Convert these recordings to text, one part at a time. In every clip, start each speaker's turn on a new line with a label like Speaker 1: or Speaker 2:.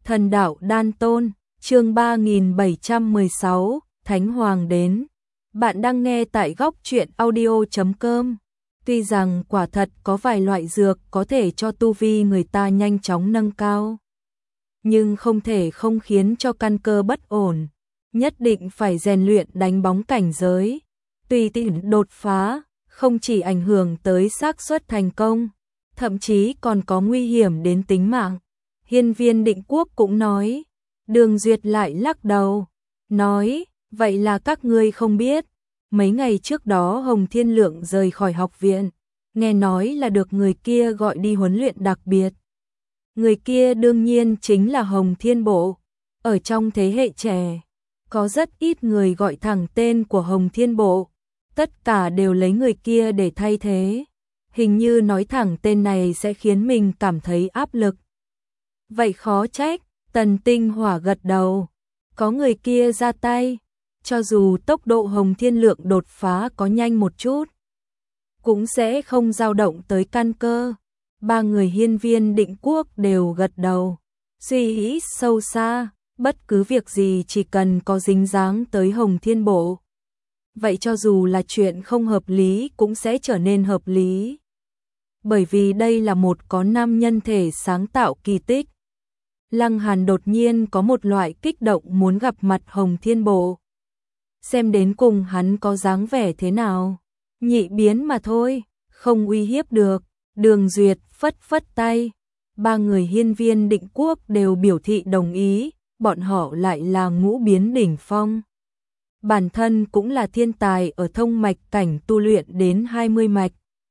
Speaker 1: Thần đạo đan tôn, chương 3716, Thánh Hoàng đến. Bạn đang nghe tại góc truyện audio.com. Tuy rằng quả thật có vài loại dược có thể cho tu vi người ta nhanh chóng nâng cao, nhưng không thể không khiến cho căn cơ bất ổn, nhất định phải rèn luyện đánh bóng cảnh giới. Tùy tiện đột phá, không chỉ ảnh hưởng tới xác suất thành công, thậm chí còn có nguy hiểm đến tính mạng. Hiên Viên Định Quốc cũng nói. Đường Duyệt lại lắc đầu, nói, vậy là các ngươi không biết. Mấy ngày trước đó Hồng Thiên Lượng rời khỏi học viện, nghe nói là được người kia gọi đi huấn luyện đặc biệt. Người kia đương nhiên chính là Hồng Thiên Bộ. Ở trong thế hệ trẻ, có rất ít người gọi thẳng tên của Hồng Thiên Bộ, tất cả đều lấy người kia để thay thế. Hình như nói thẳng tên này sẽ khiến mình cảm thấy áp lực. Vậy khó trách, Tần Tinh Hỏa gật đầu, có người kia ra tay, cho dù tốc độ Hồng Thiên Lượng đột phá có nhanh một chút, cũng sẽ không dao động tới căn cơ. Ba người Hiên Viên Định Quốc đều gật đầu, suy nghĩ sâu xa, bất cứ việc gì chỉ cần có dính dáng tới Hồng Thiên Bộ, vậy cho dù là chuyện không hợp lý cũng sẽ trở nên hợp lý. Bởi vì đây là một có nam nhân thể sáng tạo kỳ tích. Lăng Hàn đột nhiên có một loại kích động muốn gặp mặt Hồng Thiên Bộ. Xem đến cùng hắn có dáng vẻ thế nào. Nhị biến mà thôi, không uy hiếp được. Đường Duyệt phất phất tay. Ba người Hiên Viên Định Quốc đều biểu thị đồng ý, bọn họ lại là ngũ biến đỉnh phong. Bản thân cũng là thiên tài ở thông mạch cảnh tu luyện đến 20 mạch.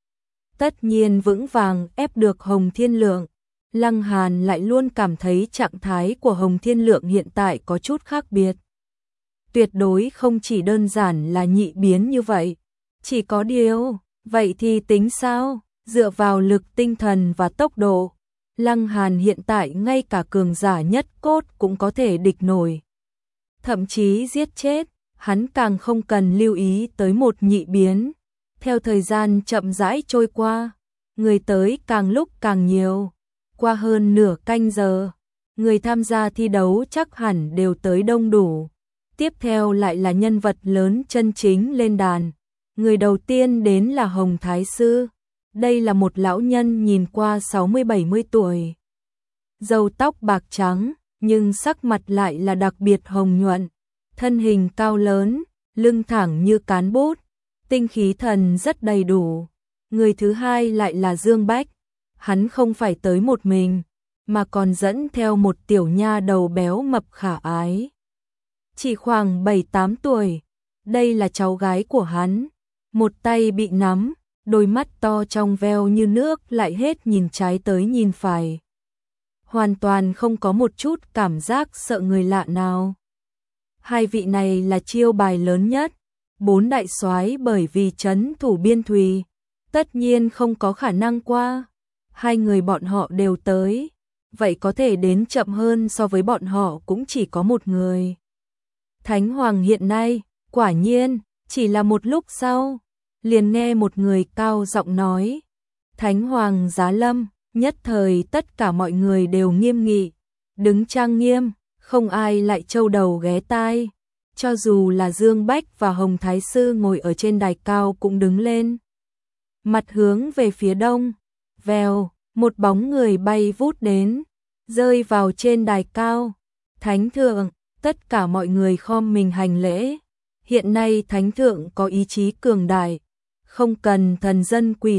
Speaker 1: Tất nhiên vững vàng ép được Hồng Thiên Lượng. Lăng Hàn lại luôn cảm thấy trạng thái của Hồng Thiên Lượng hiện tại có chút khác biệt. Tuyệt đối không chỉ đơn giản là nhị biến như vậy. Chỉ có điều, vậy thì tính sao? Dựa vào lực tinh thần và tốc độ, Lăng Hàn hiện tại ngay cả cường giả nhất cốt cũng có thể địch nổi. Thậm chí giết chết, hắn càng không cần lưu ý tới một nhị biến. Theo thời gian chậm rãi trôi qua, người tới càng lúc càng nhiều. Qua hơn nửa canh giờ, người tham gia thi đấu chắc hẳn đều tới đông đủ. Tiếp theo lại là nhân vật lớn chân chính lên đàn. Người đầu tiên đến là Hồng Thái Sư. Đây là một lão nhân nhìn qua 60-70 tuổi. Râu tóc bạc trắng, nhưng sắc mặt lại là đặc biệt hồng nhuận. Thân hình cao lớn, lưng thẳng như cán bút, tinh khí thần rất đầy đủ. Người thứ hai lại là Dương Bách. Hắn không phải tới một mình, mà còn dẫn theo một tiểu nha đầu béo mập khả ái. Chỉ khoảng 7-8 tuổi, đây là cháu gái của hắn. Một tay bị nắm, đôi mắt to trong veo như nước lại hết nhìn trái tới nhìn phải. Hoàn toàn không có một chút cảm giác sợ người lạ nào. Hai vị này là chiêu bài lớn nhất. 4 đại soái bởi vì trấn thủ Biên Thùy, tất nhiên không có khả năng qua. Hai người bọn họ đều tới, vậy có thể đến chậm hơn so với bọn họ cũng chỉ có một người. Thánh Hoàng hiện nay, quả nhiên, chỉ là một lúc sau, liền nghe một người cao giọng nói. Thánh Hoàng giá lâm, nhất thời tất cả mọi người đều nghiêm nghị, đứng trang nghiêm, không ai lại trâu đầu ghé tai. Cho dù là Dương Bách và Hồng Thái Sư ngồi ở trên đài cao cũng đứng lên. Mặt hướng về phía đông. Vèo, một bóng người bay vút đến, rơi vào trên đài cao. Thánh thượng, tất cả mọi người khom mình hành lễ. Hiện nay thánh thượng có ý chí cường đại, không cần thần dân quỳ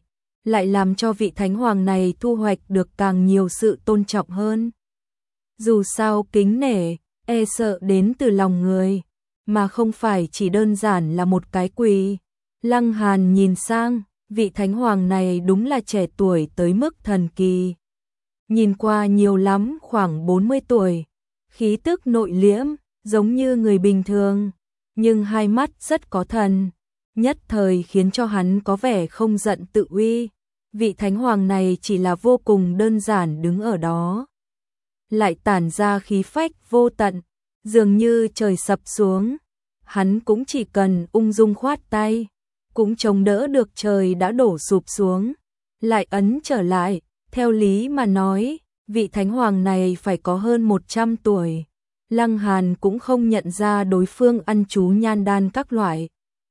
Speaker 1: lại làm cho vị thánh hoàng này thu hoạch được càng nhiều sự tôn trọng hơn. Dù sao kính nể, e sợ đến từ lòng người, mà không phải chỉ đơn giản là một cái quỳ. Lăng Hàn nhìn sang. Vị thánh hoàng này đúng là trẻ tuổi tới mức thần kỳ. Nhìn qua nhiều lắm khoảng 40 tuổi. Khí tức nội liễm, giống như người bình thường. Nhưng hai mắt rất có thần. Nhất thời khiến cho hắn có vẻ không giận tự uy. Vị thánh hoàng này chỉ là vô cùng đơn giản đứng ở đó. Lại tản ra khí phách vô tận. Dường như trời sập xuống. Hắn cũng chỉ cần ung dung khoát tay, cũng chống đỡ được trời đã đổ sụp xuống, lại ấn trở lại. Theo lý mà nói, Vị thánh hoàng này phải có hơn 100 tuổi. Lăng Hàn cũng không nhận ra đối phương ăn chú nhan đan các loại.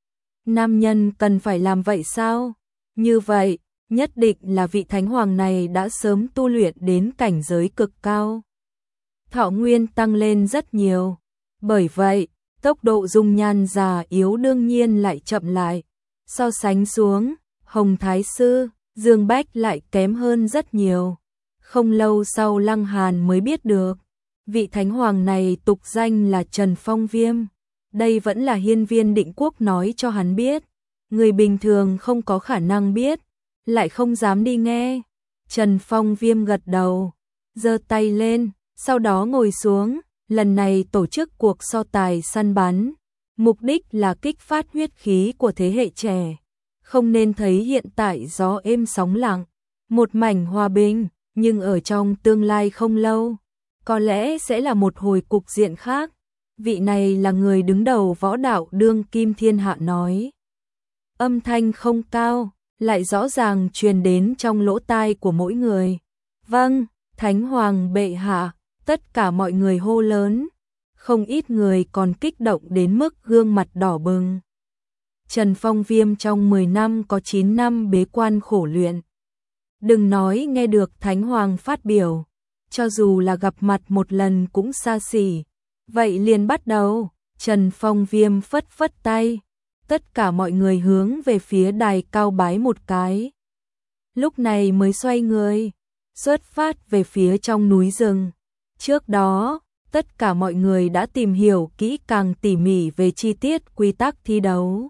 Speaker 1: Nam nhân cần phải làm vậy sao? Như vậy, nhất định là vị thánh hoàng này đã sớm tu luyện đến cảnh giới cực cao. Thọ nguyên tăng lên rất nhiều. Bởi vậy, tốc độ dung nhan già yếu đương nhiên lại chậm lại. So sánh xuống, Hồng Thái Sư, Dương Bách lại kém hơn rất nhiều. Không lâu sau Lăng Hàn mới biết được, vị thánh hoàng này tục danh là Trần Phong Viêm. Đây vẫn là Hiên Viên Định Quốc nói cho hắn biết. Người bình thường không có khả năng biết, lại không dám đi nghe. Trần Phong Viêm gật đầu, giơ tay lên, sau đó ngồi xuống. Lần này tổ chức cuộc so tài săn bắn, mục đích là kích phát huyết khí của thế hệ trẻ. Không nên thấy hiện tại gió êm sóng lặng, một mảnh hòa bình, nhưng ở trong tương lai không lâu, có lẽ sẽ là một hồi cục diện khác. Vị này là người đứng đầu võ đạo đương kim thiên hạ nói. Âm thanh không cao, lại rõ ràng truyền đến trong lỗ tai của mỗi người. Vâng, Thánh Hoàng bệ hạ, tất cả mọi người hô lớn. Không ít người còn kích động đến mức gương mặt đỏ bừng. Trần Phong Viêm trong 10 năm có 9 năm bế quan khổ luyện. Đừng nói nghe được Thánh Hoàng phát biểu, cho dù là gặp mặt một lần cũng xa xỉ. Vậy liền bắt đầu. Trần Phong Viêm phất phất tay. Tất cả mọi người hướng về phía đài cao bái một cái. Lúc này mới xoay người, xuất phát về phía trong núi rừng. Trước đó, tất cả mọi người đã tìm hiểu kỹ càng tỉ mỉ về chi tiết quy tắc thi đấu.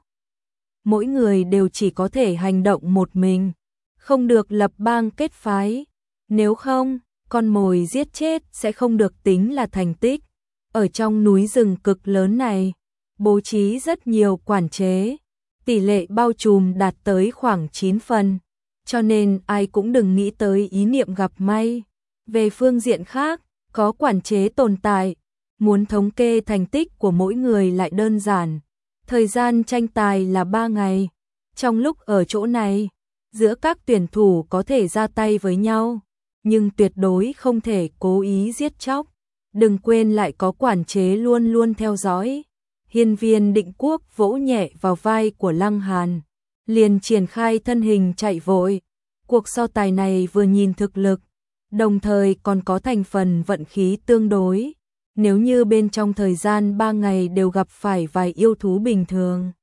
Speaker 1: Mỗi người đều chỉ có thể hành động một mình, không được lập bang kết phái. Nếu không, con mồi giết chết sẽ không được tính là thành tích. Ở trong núi rừng cực lớn này, bố trí rất nhiều quản chế, tỷ lệ bao trùm đạt tới khoảng 9 phần, cho nên ai cũng đừng nghĩ tới ý niệm gặp may. Về phương diện khác, có quản chế tồn tại, muốn thống kê thành tích của mỗi người lại đơn giản. Thời gian tranh tài là 3 ngày. Trong lúc ở chỗ này, giữa các tuyển thủ có thể ra tay với nhau, nhưng tuyệt đối không thể cố ý giết chóc. Đừng quên lại có quản chế luôn luôn theo dõi. Hiên Viên Định Quốc vỗ nhẹ vào vai của Lăng Hàn, liền triển khai thân hình chạy vội. Cuộc so tài này vừa nhìn thực lực, đồng thời còn có thành phần vận khí tương đối. Nếu như bên trong thời gian 3 ngày đều gặp phải vài yêu thú bình thường,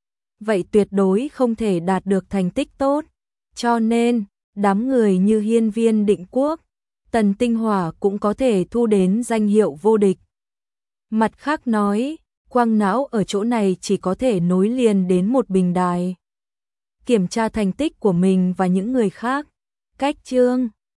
Speaker 1: vậy tuyệt đối không thể đạt được thành tích tốt. Cho nên, đám người như Hiên Viên Định Quốc, Tần Tinh Hỏa cũng có thể thu đến danh hiệu vô địch. Mặt khác nói, quang não ở chỗ này chỉ có thể nối liền đến một bình đài. Kiểm tra thành tích của mình và những người khác. Cách chương